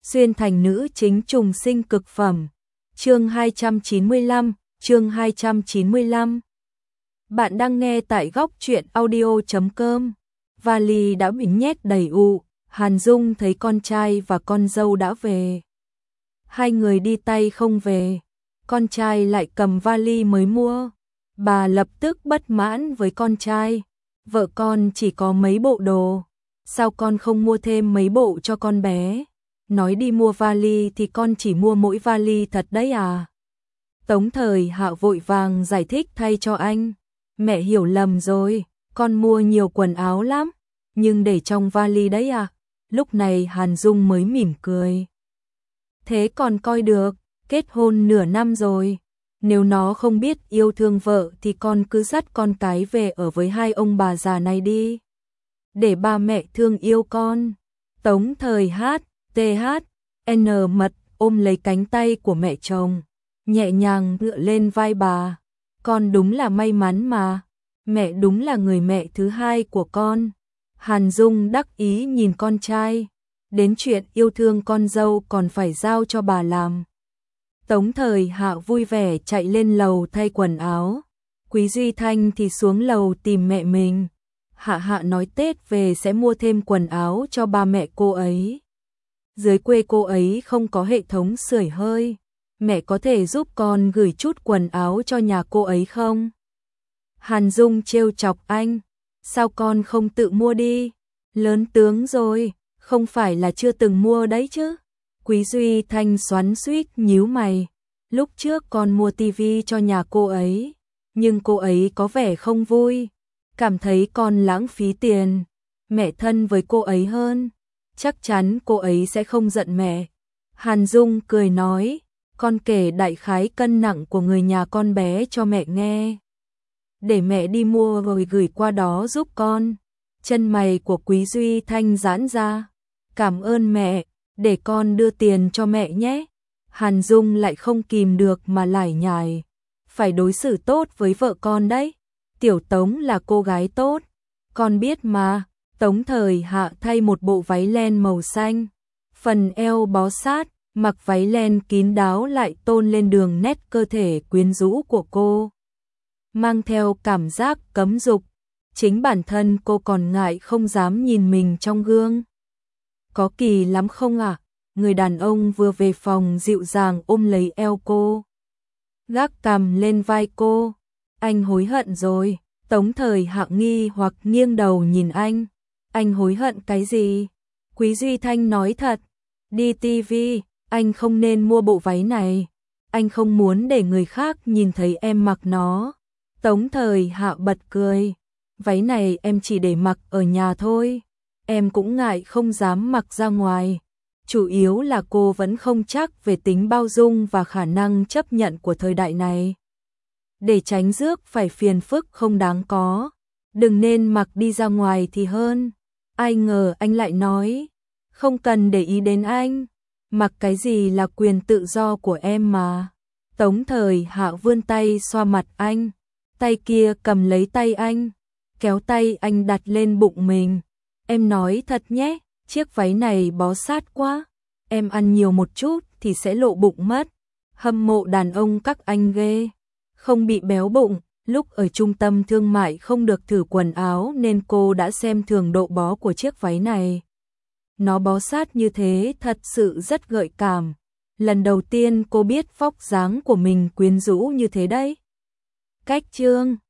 xuyên thành nữ chính trùng sinh cực phẩm. Chương 295, chương 295. Bạn đang nghe tại góc truyện audio.com. Vali đã bị nhét đầy ụ, Hàn Dung thấy con trai và con dâu đã về. Hai người đi tay không về, con trai lại cầm vali mới mua. Bà lập tức bất mãn với con trai, vợ con chỉ có mấy bộ đồ, sao con không mua thêm mấy bộ cho con bé? Nói đi mua vali thì con chỉ mua mỗi vali thật đấy à? Tống Thời Hạo vội vàng giải thích thay cho anh. Mẹ hiểu lầm rồi, con mua nhiều quần áo lắm, nhưng để trong vali đấy à? Lúc này Hàn Dung mới mỉm cười. Thế còn coi được, kết hôn nửa năm rồi. Nếu nó không biết yêu thương vợ thì con cứ dắt con cái về ở với hai ông bà già này đi. Để ba mẹ thương yêu con. Tống Thời N mật ôm lấy cánh tay của mẹ chồng, nhẹ nhàng tựa lên vai bà. Con đúng là may mắn mà, mẹ đúng là người mẹ thứ hai của con. Hàn Dung đắc ý nhìn con trai, đến chuyện yêu thương con dâu còn phải giao cho bà làm. Tống Thời Hạo vui vẻ chạy lên lầu thay quần áo, Quý Duy Thanh thì xuống lầu tìm mẹ mình. Hạ nói Tết về sẽ mua thêm quần áo cho ba mẹ cô ấy. Dưới quê cô ấy không có hệ thống sưởi hơi, mẹ có thể giúp con gửi chút quần áo cho nhà cô ấy không? Hàn Dung trêu chọc anh, sao con không tự mua đi? Lớn tướng rồi, không phải là chưa từng mua đấy chứ? Quý Duy Thanh xoắn xuýt nhíu mày, lúc trước con mua tivi cho nhà cô ấy, nhưng cô ấy có vẻ không vui, cảm thấy con lãng phí tiền. Mẹ thân với cô ấy hơn, chắc chắn cô ấy sẽ không giận mẹ. Hàn Dung cười nói, con kể đại khái cân nặng của người nhà con bé cho mẹ nghe. Để mẹ đi mua rồi gửi qua đó giúp con. Chân mày của Quý Duy Thanh giãn ra. Cảm ơn mẹ, để con đưa tiền cho mẹ nhé. Hàn Dung lại không kìm được mà lải nhải. Phải đối xử tốt với vợ con đấy. Tiểu Tống là cô gái tốt, con biết mà. Tống Thời Hạ thay một bộ váy len màu xanh, phần eo bó sát, mặc váy len kín đáo lại tôn lên đường nét cơ thể quyến rũ của cô, mang theo cảm giác cấm dục. Chính bản thân cô còn ngại không dám nhìn mình trong gương. Có kỳ lắm không ạ? Người đàn ông vừa về phòng dịu dàng ôm lấy eo cô, gác cằm lên vai cô. Anh hối hận rồi. Tống Thời Hạ nghi hoặc nghiêng đầu nhìn anh. Anh hối hận cái gì? Quý Duy Thanh nói thật. Đi tivi, anh không nên mua bộ váy này. Anh không muốn để người khác nhìn thấy em mặc nó. Tống Thời Hạ bật cười. Váy này em chỉ để mặc ở nhà thôi. Em cũng ngại không dám mặc ra ngoài. Chủ yếu là cô vẫn không chắc về tính bao dung và khả năng chấp nhận của thời đại này. Để tránh rước phải phiền phức không đáng có, đừng nên mặc đi ra ngoài thì hơn. Ai ngờ anh lại nói, không cần để ý đến anh, mặc cái gì là quyền tự do của em mà. Tống Thời Hạ vươn tay xoa mặt anh, tay kia cầm lấy tay anh, kéo tay anh đặt lên bụng mình. Em nói thật nhé, chiếc váy này bó sát quá, em ăn nhiều một chút thì sẽ lộ bụng mất. Hâm mộ đàn ông các anh ghê. Không bị béo bụng, lúc ở trung tâm thương mại không được thử quần áo nên cô đã xem thường độ bó của chiếc váy này. Nó bó sát như thế thật sự rất gợi cảm. Lần đầu tiên cô biết vóc dáng của mình quyến rũ như thế đấy. Cách chương